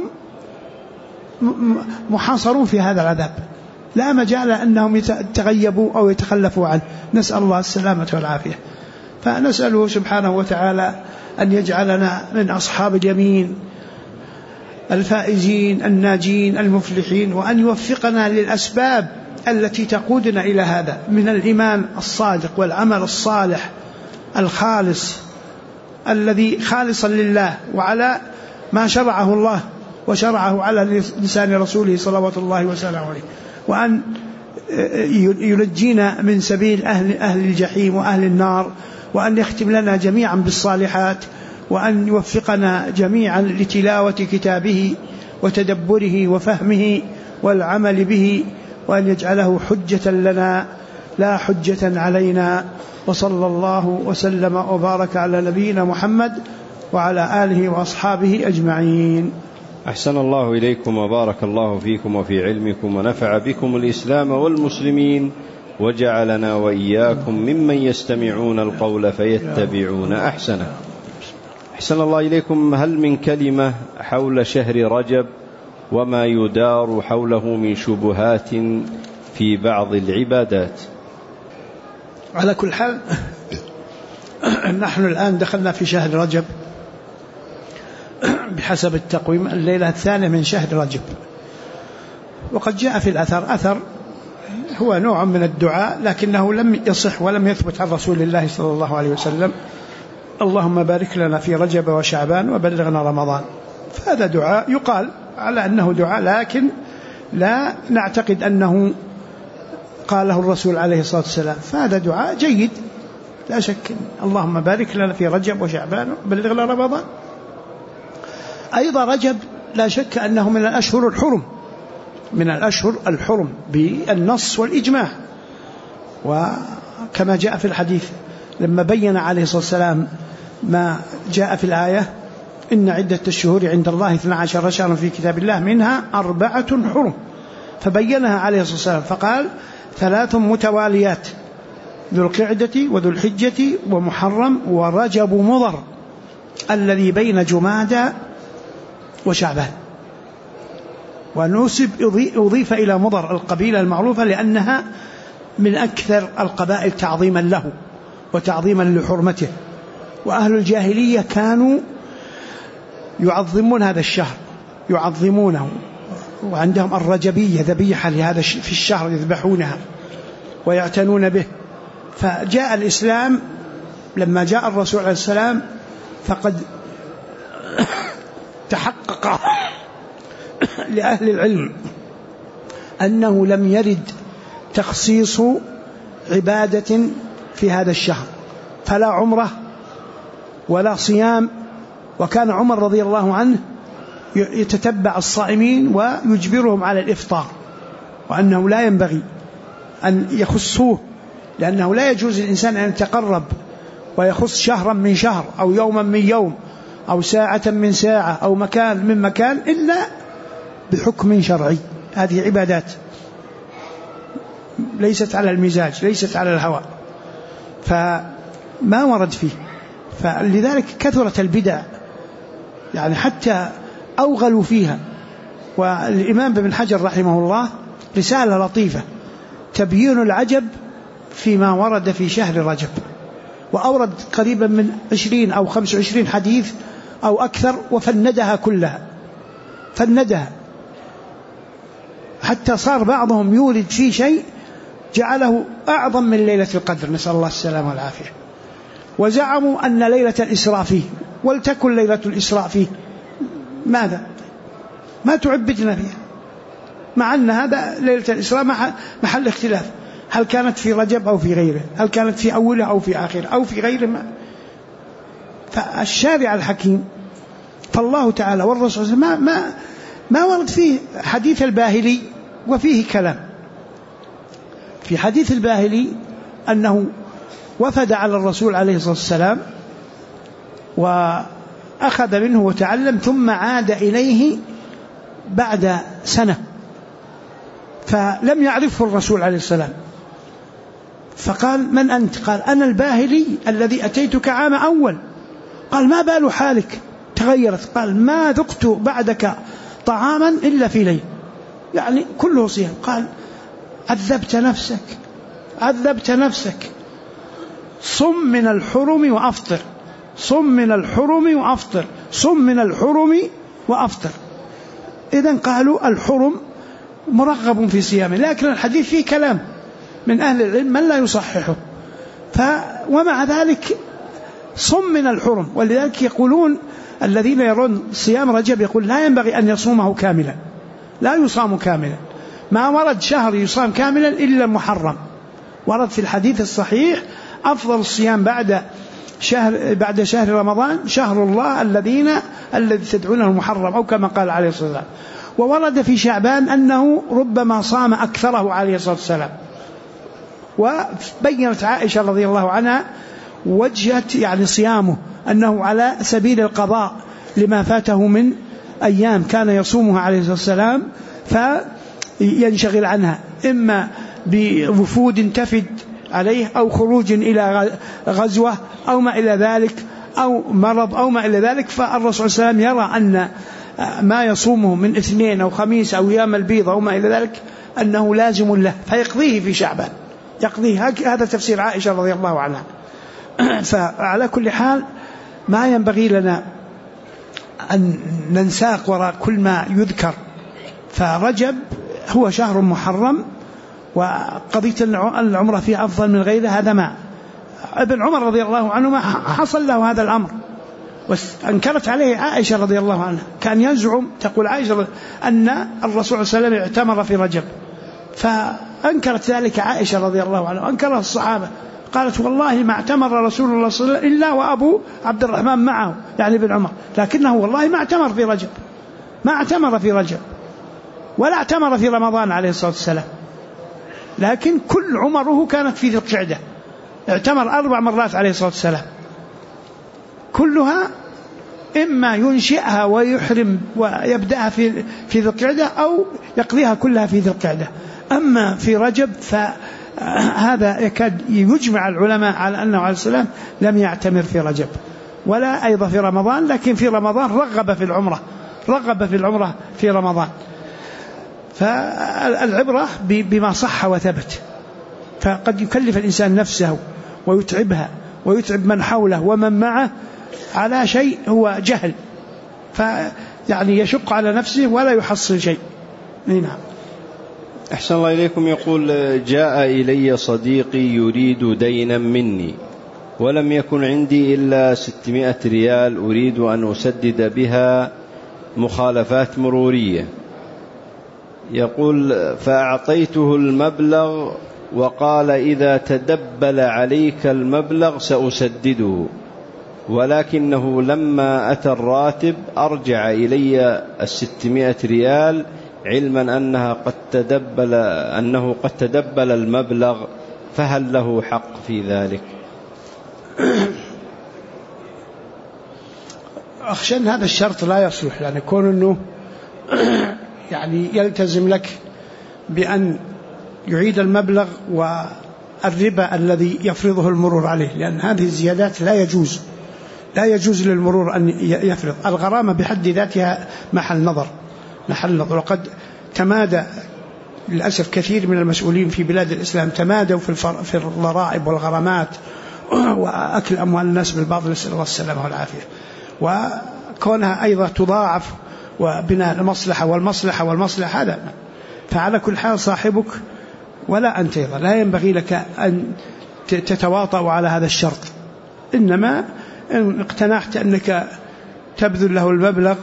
محاصرون في هذا العذاب، لا مجال أنهم يتغيبوا أو يتخلفوا عنه. نسأل الله السلامة والعافية. فنسأله سبحانه وتعالى أن يجعلنا من أصحاب اليمين الفائزين الناجين المفلحين، وأن يوفقنا للأسباب التي تقودنا إلى هذا من الإيمان الصادق والعمل الصالح الخالص الذي خالصا لله وعلى ما شرعه الله وشرعه على لسان رسوله صلوات الله وسلامه عليه، وأن ينجينا من سبيل أهل الجحيم وأهل النار، وأن يختم لنا جميعا بالصالحات، وأن يوفقنا جميعا لتلاوة كتابه وتدبره وفهمه والعمل به، وأن يجعله حجة لنا لا حجة علينا. وصلى الله وسلم وبارك على نبينا محمد وعلى آله وأصحابه أجمعين. أحسن الله إليكم وبارك الله فيكم وفي علمكم ونفع بكم الإسلام والمسلمين، وجعلنا وإياكم ممن يستمعون القول فيتبعون أحسنه. أحسن الله إليكم. هل من كلمة حول شهر رجب وما يدار حوله من شبهات في بعض العبادات؟ على كل حال نحن الآن دخلنا في شهر رجب بحسب التقويم الليلة الثانية من شهر رجب، وقد جاء في الأثر هو نوع من الدعاء لكنه لم يصح ولم يثبت عن رسول الله صلى الله عليه وسلم: اللهم بارك لنا في رجب وشعبان وبلغنا رمضان. فهذا دعاء يقال على أنه دعاء، لكن لا نعتقد أنه قاله الرسول عليه الصلاة والسلام، فهذا دعاء جيد لا شك. اللهم بارك لنا في رجب وشعبان وبلغنا رمضان. أيضا رجب لا شك أنه من الأشهر الحرم، من الأشهر الحرم بالنص والإجماع، وكما جاء في الحديث لما بين عليه الصلاة والسلام ما جاء في الآية: إن عدة الشهور عند الله 12 شهرا في كتاب الله منها 4 حرم، فبينها عليه الصلاة والسلام فقال: 3 متواليات، ذو القعدة وذو الحجة ومحرم ورجب مضر الذي بين جمادى وشعبان. ونسب أضيف إلى مضر القبيلة المعروفة لأنها من أكثر القبائل تعظيما له وتعظيما لحرمته، وأهل الجاهلية كانوا يعظمون هذا الشهر، يعظمونه، وعندهم الرجبية ذبيحة لهذا في الشهر يذبحونها ويعتنون به. فجاء الإسلام لما جاء الرسول عليه السلام فقد تحقق لأهل العلم أنه لم يرد تخصيص عبادة في هذا الشهر، فلا عمرة ولا صيام. وكان عمر رضي الله عنه يتتبع الصائمين ويجبرهم على الإفطار، وأنه لا ينبغي أن يخصوه، لأنه لا يجوز للإنسان أن يتقرب ويخص شهرا من شهر أو يوما من يوم أو ساعة من ساعة أو مكان من مكان إلا بحكم شرعي. هذه عبادات ليست على المزاج، ليست على الهوى، فما ورد فيه. فلذلك كثرت البدع، يعني حتى أوغلوا فيها. والإمام ابن حجر رحمه الله رسالة لطيفة تبيين العجب فيما ورد في شهر رجب، وأورد قريبا من 20 أو 25 حديث أو أكثر، وفندها كلها، فندها حتى صار بعضهم يورد فيه شيء جعله أعظم من ليلة القدر، نسأل الله السلامة والعافية. وزعموا أن ليلة الإسراء فيه، ولتكن ليلة الإسراء فيه، ماذا؟ ما تعبدنا فيها، مع أن هذا ليلة الإسراء محل اختلاف، هل كانت في رجب أو في غيره، هل كانت في أوله أو في آخره أو في غيره. فالشارع الحكيم فالله تعالى والرسول ما ورد فيه حديث الباهلي وفيه كلام، في حديث الباهلي أنه وفد على الرسول عليه الصلاة والسلام وأخذ منه وتعلم ثم عاد إليه بعد سنة، فلم يعرفه الرسول عليه السلام، فقال: من أنت؟ قال: أنا الباهلي الذي أتيتك عام أول. قال: ما بال حالك تغيرت؟ قال: ما ذقت بعدك طعاما إلا في ليل، يعني كله صيام. قال: عذبت نفسك، صم من الحرم وأفطر، صم من الحرم وأفطر، صم من الحرم وأفطر. إذن قالوا الحرم مرغب في صيامه، لكن الحديث فيه كلام من أهل العلم من لا يصححه، ومع ذلك صم من الحرم. ولذلك يقولون الذين يرون صيام رجب يقول لا ينبغي أن يصومه كاملا، لا يصام كاملا، ما ورد شهر يصام كاملا إلا محرم. ورد في الحديث الصحيح: أفضل الصيام بعد شهر رمضان شهر الله الذي تدعونه المحرم، أو كما قال عليه الصلاة والسلام. وورد في شعبان أنه ربما صام أكثره عليه الصلاة والسلام. وبينت عائشة رضي الله عنها وجهت يعني صيامه أنه على سبيل القضاء لما فاته من أيام كان يصومها عليه الصلاة والسلام، فينشغل عنها إما بوفود تفد عليه أو خروج إلى غزوة أو ما إلى ذلك أو مرض أو ما إلى ذلك. فالرسول صلى الله عليه وسلم يرى أن ما يصومه من اثنين أو خميس أو أيام البيض أو ما إلى ذلك أنه لازم له، فيقضيه في شعبان، يقضيه. هذا تفسير عائشة رضي الله عنها. فعلى كل حال ما ينبغي لنا أن ننساق وراء كل ما يذكر. فرجب هو شهر محرم، وقضية العمرة فيه أفضل من غيره هذا ما ابن عمر رضي الله عنه ما حصل له هذا الأمر، وأنكرت عليه عائشة رضي الله عنها. كان يزعم تقول عائشة أن الرسول صلى الله عليه وسلم اعتمر في رجب، فأنكرت ذلك عائشة رضي الله عنها، وأنكرها الصحابة. قالت: والله ما اعتمر رسول الله صلى الله عليه وسلم إلا وأبو عبد الرحمن معه، يعني ابن عمر، لكنه والله ما اعتمر في رجب، ما اعتمر في رجب ولا اعتمر في رمضان عليه الصلاة والسلام، لكن كل عمره كانت في ذي القعدة. اعتمر 4 مرات عليه الصلاة والسلام، كلها إما ينشئها ويحرم ويبدأها في ذي القعدة أو يقضيها كلها في ذي القعدة. أما في رجب فهذا يكاد يجمع العلماء على أنه عليه السلام لم يعتمر في رجب ولا أيضا في رمضان، لكن في رمضان رغب في العمرة في رمضان. فالعبرة بما صح وثبت، فقد يكلف الإنسان نفسه ويتعبها ويتعب من حوله ومن معه على شيء هو جهل، فيعني يشق على نفسه ولا يحصل شيء. نعم. أحسن الله إليكم. يقول: جاء إلي صديقي يريد دينا مني ولم يكن عندي إلا 600 ريال أريد أن أسدد بها مخالفات مرورية. يقول: فأعطيته المبلغ وقال: إذا تدبل عليك المبلغ سأسدده، ولكنه لما أتى الراتب أرجع إلي 600 ريال علما أنه قد تدبل المبلغ، فهل له حق في ذلك؟ أخشى أن هذا الشرط لا يصلح، يعني يكون أنه يعني يلتزم لك بأن يعيد المبلغ والربا الذي يفرضه المرور عليه، لأن هذه الزيادات لا يجوز للمرور أن يفرض. الغرامة بحد ذاتها محل نظر. وقد تمادى للأسف كثير من المسؤولين في بلاد الإسلام تمادوا في الضرائب والغرامات وأكل أموال الناس بالباطل، نسأل الله السلامة والعافية، وكونها أيضا تضاعف وبناء والمصلحة هذا. فعلى كل حال صاحبك ولا أنت أيضا لا ينبغي لك أن تتواطأ على هذا الشرط، إنما إن اقتنعت أنك تبذل له المبلغ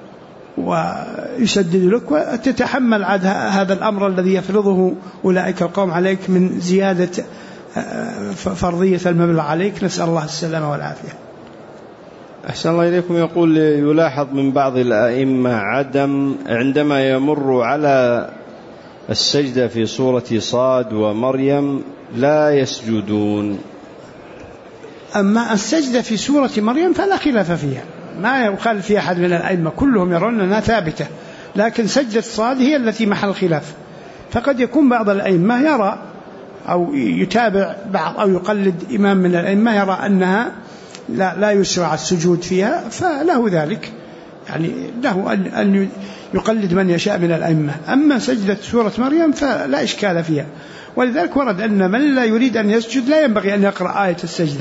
ويسدد لك وتتحمل عاد هذا الأمر الذي يفرضه أولئك القوم عليك من زيادة فرضية المبلغ عليك، نسأل الله السلامة والعافية. أحسن الله إليكم. يقول: يلاحظ من بعض الأئمة عندما يمر على السجدة في سورة صاد ومريم لا يسجدون. أما السجدة في سورة مريم فلا خلاف فيها، ما يخالف فيها أحد من الأئمة، كلهم يرون أنها ثابتة، لكن سجدة صاد هي التي محل خلاف. فقد يكون بعض الأئمة يرى أو يتابع بعض أو يقلد إمام من الأئمة يرى أنها لا يسرع السجود فيها، فله ذلك، يعني له أن يقلد من يشاء من الأئمة. أما سجدة سورة مريم فلا إشكال فيها، ولذلك ورد أن من لا يريد أن يسجد لا ينبغي أن يقرأ آية السجدة.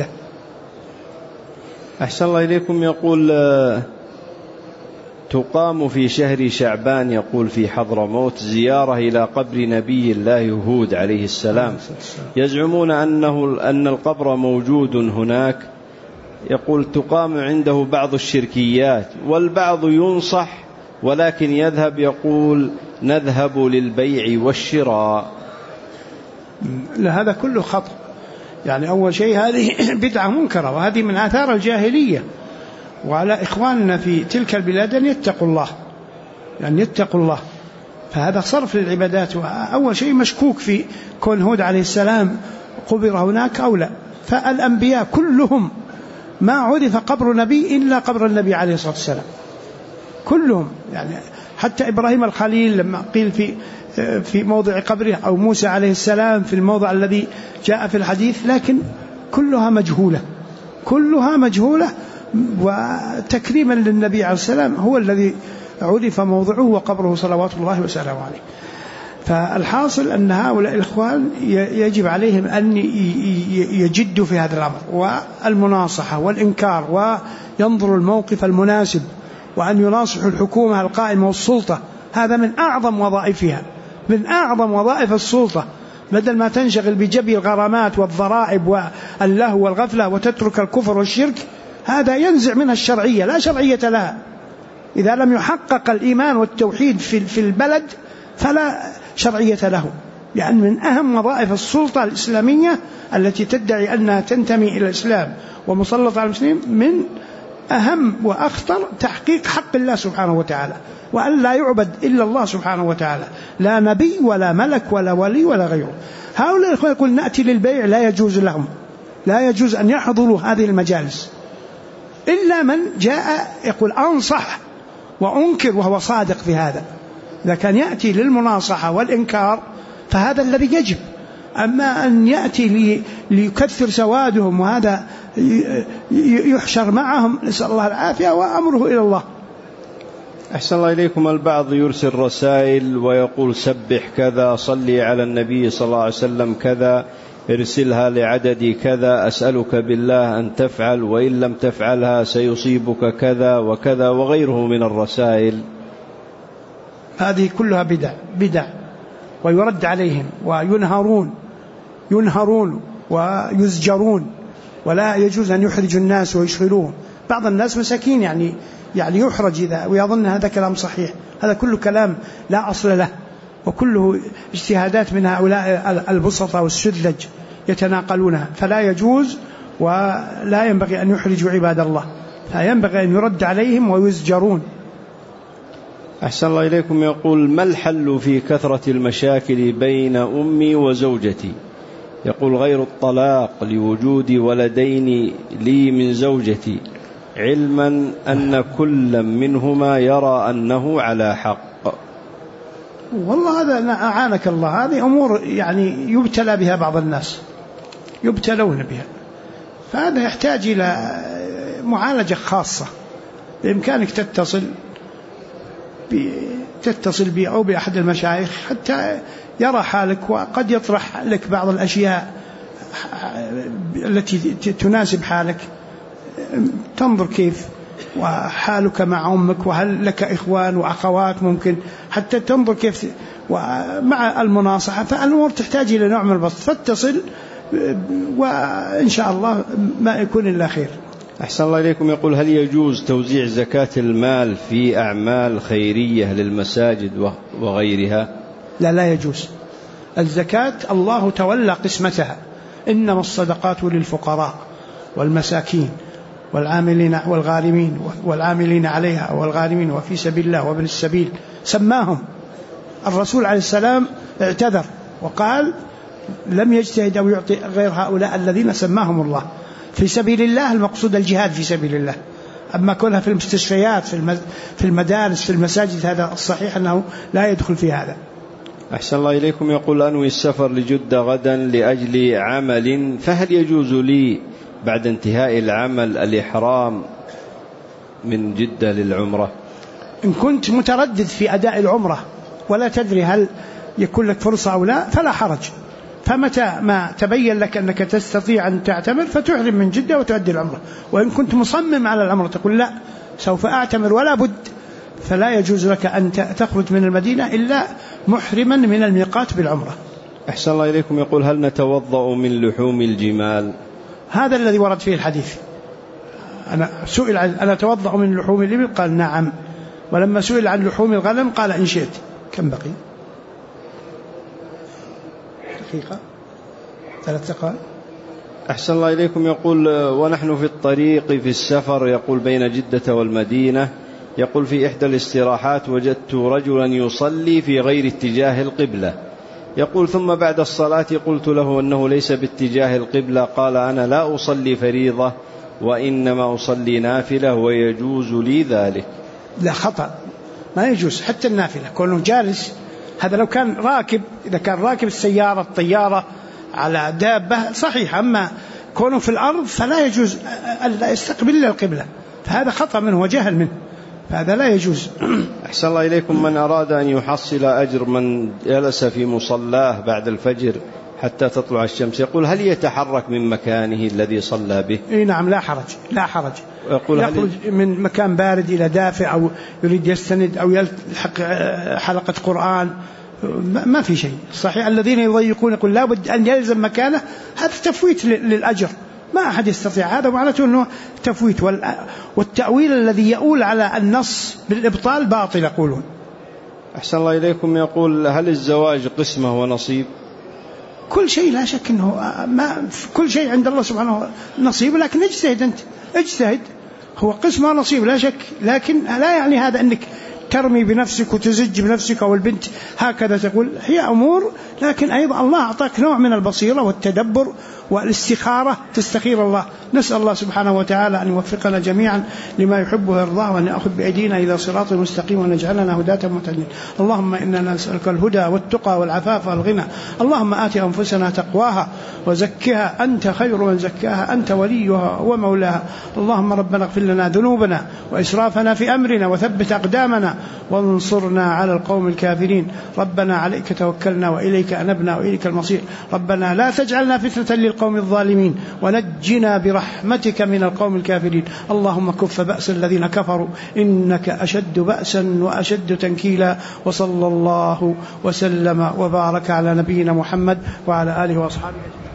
أحسن الله إليكم. يقول تقام في شهر شعبان، يقول في حضرموت، زيارة إلى قبر نبي الله هود عليه السلام، يزعمون أن القبر موجود هناك، يقول تقام عنده بعض الشركيات، والبعض ينصح ولكن يذهب يقول نذهب للبيع والشراء. هذا كله خطأ. يعني أول شيء هذه بدعة منكرة، وهذه من آثار الجاهلية، وعلى إخواننا في تلك البلاد أن يتقوا الله، يعني يتقوا الله. فهذا صرف للعبادات. وأول شيء مشكوك في كون هود عليه السلام قبر هناك أو لا. فالأنبياء كلهم ما عرف قبر نبي إلا قبر النبي عليه الصلاة والسلام كلهم، يعني حتى إبراهيم الخليل لما قيل في موضع قبره، أو موسى عليه السلام في الموضع الذي جاء في الحديث، لكن كلها مجهولة، كلها مجهولة. وتكريما للنبي عليه السلام هو الذي عرف موضعه وقبره صلوات الله وسلامه عليه. فالحاصل أن هؤلاء الإخوان يجب عليهم أن يجدوا في هذا الأمر، والمناصحة والإنكار، وينظروا الموقف المناسب، وأن يناصحوا الحكومة القائمة والسلطة. هذا من أعظم وظائفها، من أعظم وظائف السلطة، بدل ما تنشغل بجبي الغرامات والضرائب واللهو والغفلة وتترك الكفر والشرك. هذا ينزع منها الشرعية، لا شرعية لها. إذا لم يحقق الإيمان والتوحيد في البلد فلا شرعية له. يعني من أهم وظائف السلطة الإسلامية التي تدعي أنها تنتمي إلى الإسلام ومسلطة على المسلمين، من أهم وأخطر تحقيق حق الله سبحانه وتعالى، وأن لا يعبد إلا الله سبحانه وتعالى، لا نبي ولا ملك ولا ولي ولا غيره. هؤلاء الأخوة يقول نأتي للبيع، لا يجوز لهم، لا يجوز أن يحضروا هذه المجالس إلا من جاء يقول أنصح وأنكر وهو صادق في هذا. إذا كان يأتي للمناصحة والإنكار فهذا الذي يجب. أما أن يأتي ليكثر سوادهم وهذا يحشر معهم، نسأل الله العافية، وأمره إلى الله. أحسن الله إليكم. البعض يرسل رسائل ويقول سبح كذا، صلي على النبي صلى الله عليه وسلم كذا، ارسلها لعدد كذا، أسألك بالله أن تفعل، وإن لم تفعلها سيصيبك كذا وكذا، وغيره من الرسائل. هذه كلها بدع، ويرد عليهم وينهرون ويزجرون، ولا يجوز أن يحرج الناس ويشغلوهم. بعض الناس مساكين يعني يحرج إذا ويظن هذا كلام صحيح. هذا كله كلام لا أصل له، وكله اجتهادات من هؤلاء البسطة والسذج يتناقلونها. فلا يجوز، ولا ينبغي أن يحرجوا عباد الله، فينبغي أن يرد عليهم ويزجرون. أحسن الله إليكم. يقول ما الحل في كثرة المشاكل بين أمي وزوجتي؟ يقول غير الطلاق لوجود ولدين لي من زوجتي، علما أن كل منهما يرى أنه على حق. والله هذا أعانك الله، هذه أمور يعني يبتلى بها بعض الناس، يبتلون بها، فهذا يحتاج إلى معالجة خاصة. بإمكانك تتصل بي أو بأحد المشايخ حتى يرى حالك، وقد يطرح لك بعض الأشياء التي تناسب حالك، تنظر كيف وحالك مع أمك، وهل لك إخوان وأخوات ممكن، حتى تنظر كيف، ومع المناصحة. فالأمور تحتاج إلى نوع من البسط، فاتصل وإن شاء الله ما يكون إلا خير. أحسن الله إليكم. يقول هل يجوز توزيع زكاة المال في أعمال خيرية للمساجد وغيرها؟ لا يجوز. الزكاة الله تولى قسمتها، إنما الصدقات للفقراء والمساكين والعاملين والغارمين والعاملين عليها والغارمين وفي سبيل الله وابن السبيل، سماهم الرسول عليه السلام اعتذر وقال لم يجتهد أو يعطي غير هؤلاء الذين سماهم الله. في سبيل الله المقصود الجهاد في سبيل الله، أما كونها في المستشفيات في المدارس في المساجد هذا الصحيح أنه لا يدخل في هذا. أحسن الله إليكم. يقول أنوي السفر لجدة غدا لأجل عمل، فهل يجوز لي بعد انتهاء العمل الإحرام من جدة للعمرة؟ إن كنت متردد في أداء العمرة ولا تدري هل يكون لك فرصة أو لا فلا حرج، فمتى ما تبين لك أنك تستطيع أن تعتمر فتحرم من جدة وتؤدي العمرة. وإن كنت مصمم على العمرة تقول لا سوف أعتمر ولا بد، فلا يجوز لك أن تخرج من المدينة إلا محرما من الميقات بالعمرة. أحسن الله إليكم. يقول هل نتوضأ من لحوم الجمال؟ هذا الذي ورد فيه الحديث. أنا سئل أنا أتوضأ من لحوم الإبل قال نعم، ولما سئل عن لحوم الغنم قال إن شئت. كم بقي؟ دقيقة 3 دقائق. أحسن الله إليكم. يقول ونحن في الطريق في السفر، يقول بين جدة والمدينة، يقول في إحدى الاستراحات وجدت رجلا يصلي في غير اتجاه القبلة، يقول ثم بعد الصلاة قلت له أنه ليس باتجاه القبلة، قال أنا لا أصلي فريضة وإنما أصلي نافلة ويجوز لي ذلك. لا خطأ، ما يجوز حتى النافلة كونه جالس. هذا لو كان راكب، إذا كان راكب السيارة الطيارة على دابة صحيح، أما كونه في الأرض فلا يجوز ألا يستقبل إلا القبلة، فهذا خطأ منه وجهل منه، فهذا لا يجوز. أحسن الله إليكم. من أراد أن يحصل أجر من جلس في مصلاه بعد الفجر حتى تطلع الشمس، يقول هل يتحرك من مكانه الذي صلى به؟ إيه نعم لا حرج، لا حرج. يخرج من مكان بارد إلى دافئ أو يريد يستند أو يلحق حلقة قرآن ما في شيء. صحيح الذين يضيقون يقول لا بد أن يلزم مكانه، هذا تفويت للأجر، ما أحد يستطيع هذا، معناته أنه تفويت. والتأويل الذي يؤول على النص بالإبطال باطل يقولون. أحسن الله إليكم. يقول هل الزواج قسمة ونصيب؟ كل شيء لا شك أنه كل شيء عند الله سبحانه نصيب، لكن اجتهد أنت، اجتهد، هو قسمة ونصيب لا شك، لكن لا يعني هذا أنك ترمي بنفسك وتزج بنفسك أو البنت هكذا تقول، هي أمور، لكن أيضا الله أعطاك نوع من البصيرة والتدبر والاستخارة، تستخير الله. نسأل الله سبحانه وتعالى أن يوفقنا جميعا لما يحبه ويرضاه، وأن يأخذ بأيدينا إلى صراط مستقيم ونجعلنا هداة مهتدين. اللهم إننا نسألك الهدى والتقى والعفاف والغنى. اللهم آت أنفسنا تقواها وزكها أنت خير من زكاها، أنت وليها ومولاها. اللهم ربنا اغفر لنا ذنوبنا وإسرافنا في أمرنا وثبت أقدامنا وانصرنا على القوم الكافرين. ربنا عليك توكلنا وإليك أنبنا وإليك المصير. ربنا لا تجعلنا فتنة للقوم الظالمين ونجنا برحمتك من القوم الكافرين. اللهم كف بأس الذين كفروا إنك أشد بأسا وأشد تنكيلا. وصلى الله وسلم وبارك على نبينا محمد وعلى آله وأصحابه.